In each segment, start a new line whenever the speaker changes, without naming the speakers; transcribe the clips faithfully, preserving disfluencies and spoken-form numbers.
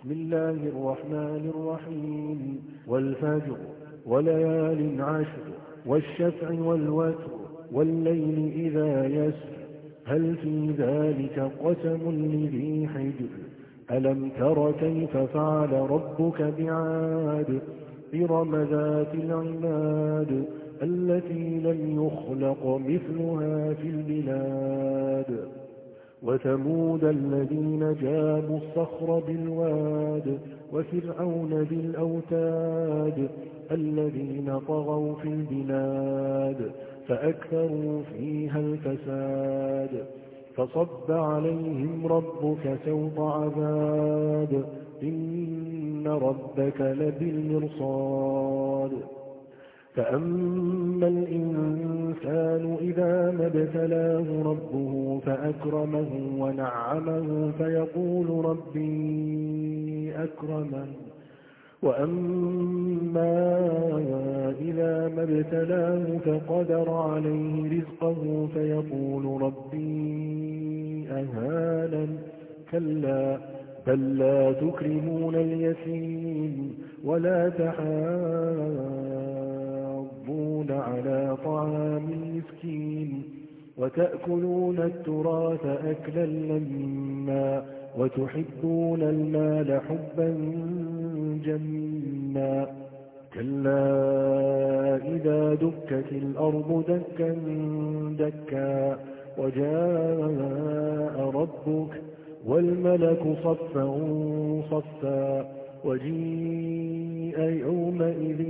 بسم الله الرحمن الرحيم والفجر وليال عشر والشفع والوتر والليل إذا يسر هل في ذلك قسم لذي حجر ألم تر كيف فعل ربك بعاد إرم ذات العماد التي لم يخلق مثلها في البلاد وثمود الذين جابوا الصخر بالواد وفرعون بالأوتاد الذين طغوا في البلاد فأكثروا فيها الفساد فصب عليهم ربك سوط عذاب إن ربك لبالمرصاد فأما الإنسان إذا ما ابتلاه ربه فأكرمه ونعمه فيقول ربي أكرمن وأما إذا ما ابتلاه فقدر عليه رزقه فيقول ربي أهانن كلا بل لا تكرمون اليتيم ولا تحاضون على طعام المسكين وتأكلون التراث أكلا لما وتحبون المال حبا جما كلا إذا دكت الأرض دكا دكا وجاء ربك والملك صفا صفا وجيء يومئذ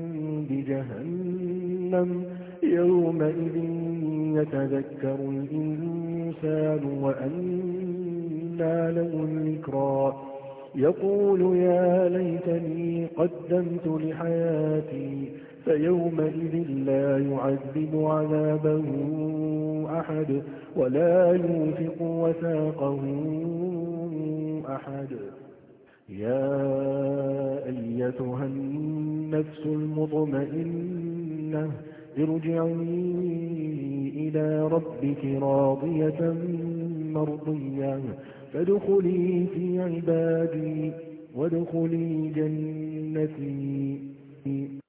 بجهنم يومئذ يتذكر الإنسان وأنى له الذكرى يقول يا ليتني قدمت لحياتي فيومئذ لا يعذب عذابه أحد ولا يوثق وثاقه أحد يا أيتها النفس المطمئنة ارجعي إلى ربك راضية مرضية فادخلي في عبادي وادخلي جنتي